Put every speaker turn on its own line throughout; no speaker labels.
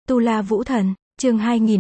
Tu La Vũ Thần, chương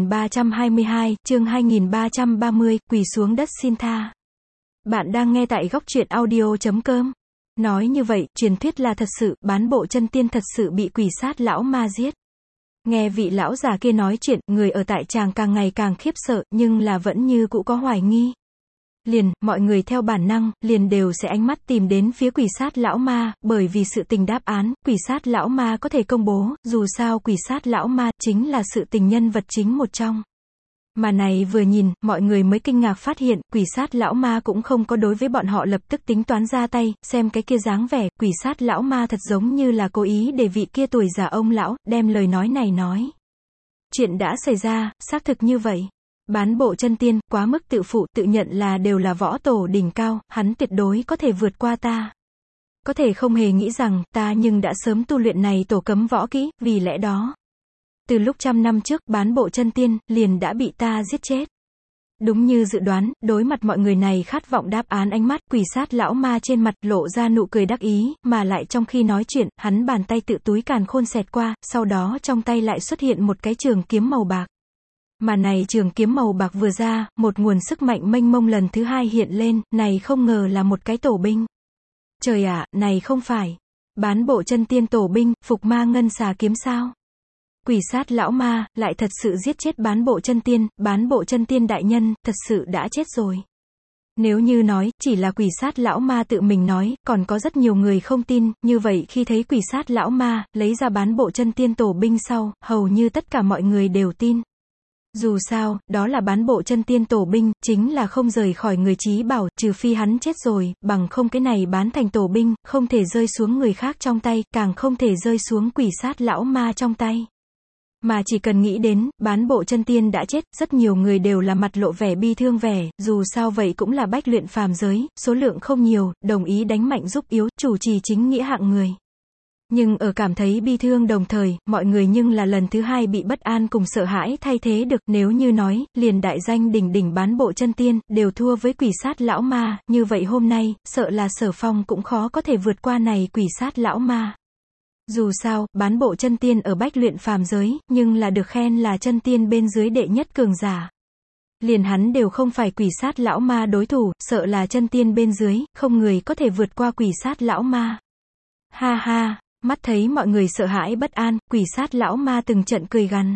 2322, chương 2330, quỳ xuống đất xin tha. Bạn đang nghe tại góc truyện audio.com. Nói như vậy, truyền thuyết là thật sự, bán bộ chân tiên thật sự bị quỷ sát lão ma giết. Nghe vị lão già kia nói chuyện, người ở tại tràng càng ngày càng khiếp sợ, nhưng là vẫn như cũ có hoài nghi. Liền, mọi người theo bản năng, liền đều sẽ ánh mắt tìm đến phía quỷ sát lão ma, bởi vì sự tình đáp án, quỷ sát lão ma có thể công bố, dù sao quỷ sát lão ma, chính là sự tình nhân vật chính một trong. Mà này vừa nhìn, mọi người mới kinh ngạc phát hiện, quỷ sát lão ma cũng không có đối với bọn họ lập tức tính toán ra tay, xem cái kia dáng vẻ, quỷ sát lão ma thật giống như là cố ý để vị kia tuổi già ông lão, đem lời nói này nói. Chuyện đã xảy ra, xác thực như vậy. Bán bộ chân tiên, quá mức tự phụ, tự nhận là đều là võ tổ đỉnh cao, hắn tuyệt đối có thể vượt qua ta. Có thể không hề nghĩ rằng, ta nhưng đã sớm tu luyện này tổ cấm võ kỹ, vì lẽ đó. Từ lúc 100 năm trước, bán bộ chân tiên, liền đã bị ta giết chết. Đúng như dự đoán, đối mặt mọi người này khát vọng đáp án ánh mắt, quỷ sát lão ma trên mặt lộ ra nụ cười đắc ý, mà lại trong khi nói chuyện, hắn bàn tay tự túi càn khôn xẹt qua, sau đó trong tay lại xuất hiện một cái trường kiếm màu bạc. Mà này trường kiếm màu bạc vừa ra, một nguồn sức mạnh mênh mông lần thứ hai hiện lên, này không ngờ là một cái tổ binh. Trời ạ, này không phải. Bán bộ chân tiên tổ binh, phục ma ngân xà kiếm sao? Quỷ sát lão ma, lại thật sự giết chết bán bộ chân tiên đại nhân, thật sự đã chết rồi. Nếu như nói, chỉ là quỷ sát lão ma tự mình nói, còn có rất nhiều người không tin, như vậy khi thấy quỷ sát lão ma, lấy ra bán bộ chân tiên tổ binh sau, hầu như tất cả mọi người đều tin. Dù sao, đó là bán bộ chân tiên tổ binh, chính là không rời khỏi người chí bảo, trừ phi hắn chết rồi, bằng không cái này bán thành tổ binh, không thể rơi xuống người khác trong tay, càng không thể rơi xuống quỷ sát lão ma trong tay. Mà chỉ cần nghĩ đến, bán bộ chân tiên đã chết, rất nhiều người đều là mặt lộ vẻ bi thương vẻ, dù sao vậy cũng là bách luyện phàm giới, số lượng không nhiều, đồng ý đánh mạnh giúp yếu, chủ trì chính nghĩa hạng người. Nhưng ở cảm thấy bi thương đồng thời, mọi người nhưng là lần thứ hai bị bất an cùng sợ hãi thay thế được, nếu như nói, liền đại danh đỉnh đỉnh bán bộ chân tiên, đều thua với quỷ sát lão ma, như vậy hôm nay, sợ là Sở Phong cũng khó có thể vượt qua này quỷ sát lão ma. Dù sao, bán bộ chân tiên ở bách luyện phàm giới, nhưng là được khen là chân tiên bên dưới đệ nhất cường giả. Liền hắn đều không phải quỷ sát lão ma đối thủ, sợ là chân tiên bên dưới, không người có thể vượt qua quỷ sát lão ma. Ha ha, mắt thấy mọi người sợ hãi bất an, quỷ sát lão ma từng trận cười gằn.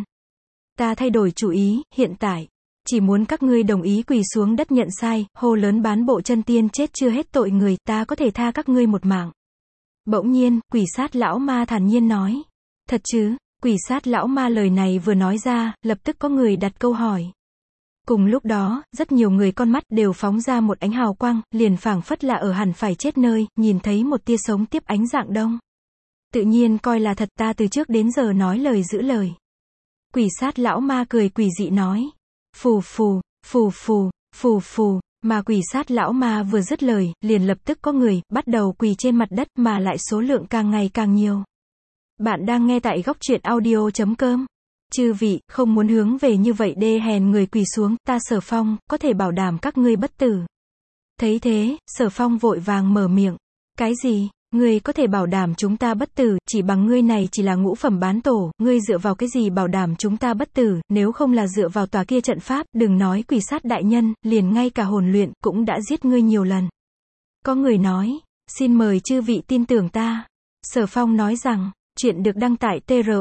Ta thay đổi chủ ý, hiện tại, chỉ muốn các ngươi đồng ý quỳ xuống đất nhận sai, hô lớn bán bộ chân tiên chết chưa hết tội người, ta có thể tha các ngươi một mạng. Bỗng nhiên, quỷ sát lão ma thản nhiên nói. Thật chứ? Quỷ sát lão ma lời này vừa nói ra, lập tức có người đặt câu hỏi. Cùng lúc đó, rất nhiều người con mắt đều phóng ra một ánh hào quang, liền phảng phất là ở hẳn phải chết nơi, nhìn thấy một tia sống tiếp ánh dạng đông. Tự nhiên coi là thật, ta từ trước đến giờ nói lời giữ lời. Quỷ sát lão ma cười quỷ dị nói. Phù phù, phù phù, phù phù. Mà quỷ sát lão ma vừa dứt lời, liền lập tức có người, bắt đầu quỳ trên mặt đất mà lại số lượng càng ngày càng nhiều. Bạn đang nghe tại góc truyện audio.com. Chư vị, không muốn hướng về như vậy đê hèn người quỳ xuống, ta Sở Phong, có thể bảo đảm các ngươi bất tử. Thấy thế, Sở Phong vội vàng mở miệng. Cái gì? Ngươi có thể bảo đảm chúng ta bất tử, chỉ bằng ngươi này chỉ là ngũ phẩm bán tổ, ngươi dựa vào cái gì bảo đảm chúng ta bất tử, nếu không là dựa vào tòa kia trận pháp, đừng nói quỷ sát đại nhân, liền ngay cả hồn luyện, cũng đã giết ngươi nhiều lần. Có người nói, xin mời chư vị tin tưởng ta. Sở Phong nói rằng, chuyện được đăng tại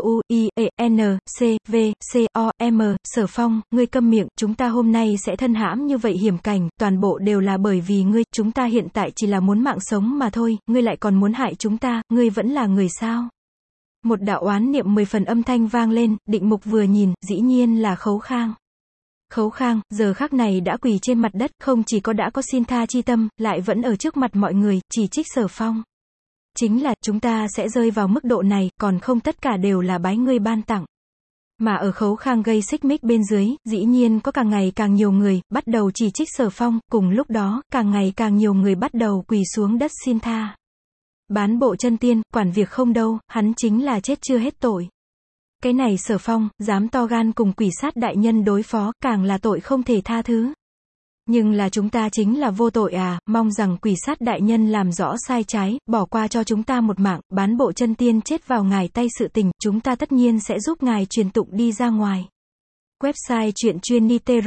TRUIENCVCOM, Sở Phong, ngươi câm miệng, chúng ta hôm nay sẽ thân hãm như vậy hiểm cảnh, toàn bộ đều là bởi vì ngươi, chúng ta hiện tại chỉ là muốn mạng sống mà thôi, ngươi lại còn muốn hại chúng ta, ngươi vẫn là người sao? Một đạo oán niệm 10 phần âm thanh vang lên, Định Mục vừa nhìn, dĩ nhiên là Khấu Khang. Khấu Khang, giờ khắc này đã quỳ trên mặt đất, không chỉ có đã có xin tha chi tâm, lại vẫn ở trước mặt mọi người, chỉ trích Sở Phong. Chính là, chúng ta sẽ rơi vào mức độ này, còn không tất cả đều là bái ngươi ban tặng. Mà ở Khấu Khang gây xích mích bên dưới, dĩ nhiên có càng ngày càng nhiều người, bắt đầu chỉ trích Sở Phong, cùng lúc đó, càng ngày càng nhiều người bắt đầu quỳ xuống đất xin tha. Bán bộ chân tiên, quản việc không đâu, hắn chính là chết chưa hết tội. Cái này Sở Phong, dám to gan cùng quỷ sát đại nhân đối phó, càng là tội không thể tha thứ. Nhưng là chúng ta chính là vô tội à, mong rằng quỷ sát đại nhân làm rõ sai trái, bỏ qua cho chúng ta một mạng, bán bộ chân tiên chết vào ngài tay sự tình, chúng ta tất nhiên sẽ giúp ngài truyền tụng đi ra ngoài. Website truyện chuyên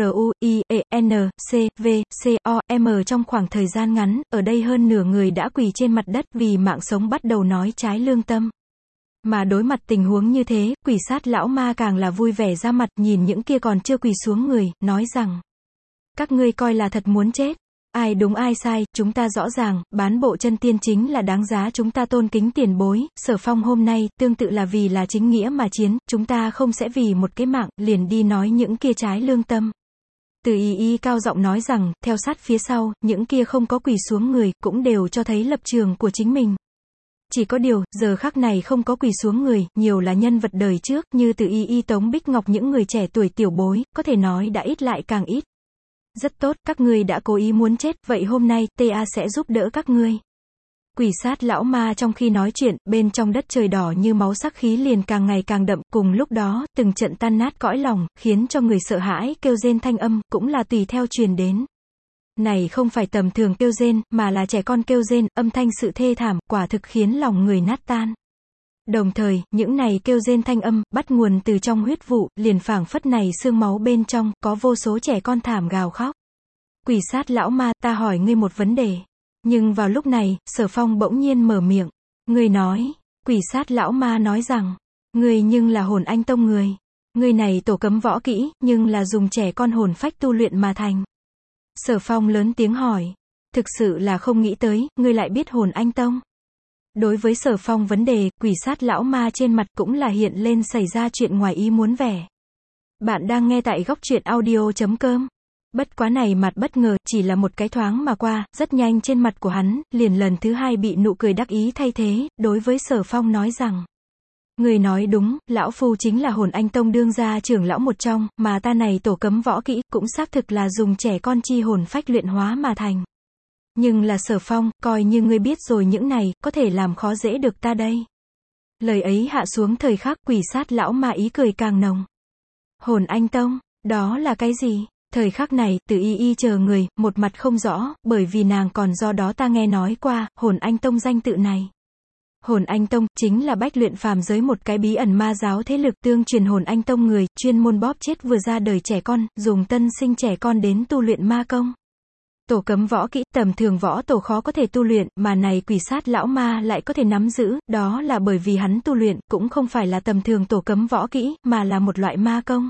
truyenc.v.c.o.m trong khoảng thời gian ngắn, ở đây hơn nửa người đã quỳ trên mặt đất vì mạng sống bắt đầu nói trái lương tâm. Mà đối mặt tình huống như thế, quỷ sát lão ma càng là vui vẻ ra mặt nhìn những kia còn chưa quỳ xuống người, nói rằng: các ngươi coi là thật muốn chết. Ai đúng ai sai, chúng ta rõ ràng, bán bộ chân tiên chính là đáng giá chúng ta tôn kính tiền bối, Sở Phong hôm nay, tương tự là vì là chính nghĩa mà chiến, chúng ta không sẽ vì một cái mạng, liền đi nói những kia trái lương tâm. Từ y cao giọng nói rằng, theo sát phía sau, những kia không có quỳ xuống người, cũng đều cho thấy lập trường của chính mình. Chỉ có điều, giờ khắc này không có quỳ xuống người, nhiều là nhân vật đời trước, như Từ y Tống Bích Ngọc những người trẻ tuổi tiểu bối, có thể nói đã ít lại càng ít. Rất tốt, các ngươi đã cố ý muốn chết, vậy hôm nay, TA sẽ giúp đỡ các ngươi. Quỷ sát lão ma trong khi nói chuyện, bên trong đất trời đỏ như máu sắc khí liền càng ngày càng đậm, cùng lúc đó, từng trận tan nát cõi lòng, khiến cho người sợ hãi, kêu rên thanh âm, cũng là tùy theo truyền đến. Này không phải tầm thường kêu rên, mà là trẻ con kêu rên, âm thanh sự thê thảm, quả thực khiến lòng người nát tan. Đồng thời, những này kêu rên thanh âm, bắt nguồn từ trong huyết vụ, liền phảng phất này xương máu bên trong, có vô số trẻ con thảm gào khóc. Quỷ sát lão ma, ta hỏi ngươi một vấn đề. Nhưng vào lúc này, Sở Phong bỗng nhiên mở miệng. Ngươi nói, quỷ sát lão ma nói rằng, ngươi nhưng là Hồn Anh Tông người. Ngươi này tổ cấm võ kỹ, nhưng là dùng trẻ con hồn phách tu luyện mà thành. Sở Phong lớn tiếng hỏi. Thực sự là không nghĩ tới, ngươi lại biết Hồn Anh Tông. Đối với Sở Phong vấn đề, quỷ sát lão ma trên mặt cũng là hiện lên xảy ra chuyện ngoài ý muốn vẻ. Bạn đang nghe tại góc truyện audio.com. Bất quá này mặt bất ngờ, chỉ là một cái thoáng mà qua, rất nhanh trên mặt của hắn, liền lần thứ hai bị nụ cười đắc ý thay thế, đối với Sở Phong nói rằng. Người nói đúng, lão phu chính là Hồn Anh Tông đương gia trưởng lão một trong, mà ta này tổ cấm võ kỹ, cũng xác thực là dùng trẻ con chi hồn phách luyện hóa mà thành. Nhưng là Sở Phong, coi như ngươi biết rồi những này, có thể làm khó dễ được ta đây. Lời ấy hạ xuống thời khắc, quỷ sát lão ma ý cười càng nồng. Hồn Anh Tông, đó là cái gì? Thời khắc này, Từ y chờ người, một mặt không rõ, bởi vì nàng còn do đó ta nghe nói qua, Hồn Anh Tông danh tự này. Hồn Anh Tông, chính là bách luyện phàm giới một cái bí ẩn ma giáo thế lực tương truyền Hồn Anh Tông người, chuyên môn bóp chết vừa ra đời trẻ con, dùng tân sinh trẻ con đến tu luyện ma công. Tổ cấm võ kỹ, tầm thường võ tổ khó có thể tu luyện, mà này quỷ sát lão ma lại có thể nắm giữ, đó là bởi vì hắn tu luyện, cũng không phải là tầm thường tổ cấm võ kỹ, mà là một loại ma công.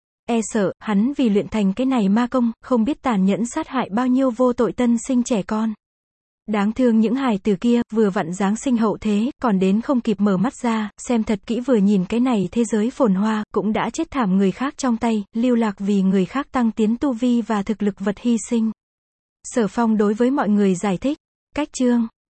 E sợ, hắn vì luyện thành cái này ma công, không biết tàn nhẫn sát hại bao nhiêu vô tội tân sinh trẻ con. Đáng thương những hài tử kia, vừa vặn giáng sinh hậu thế, còn đến không kịp mở mắt ra, xem thật kỹ vừa nhìn cái này thế giới phồn hoa, cũng đã chết thảm người khác trong tay, lưu lạc vì người khác tăng tiến tu vi và thực lực vật hy sinh. Sở Phong đối với mọi người giải thích. Cách chương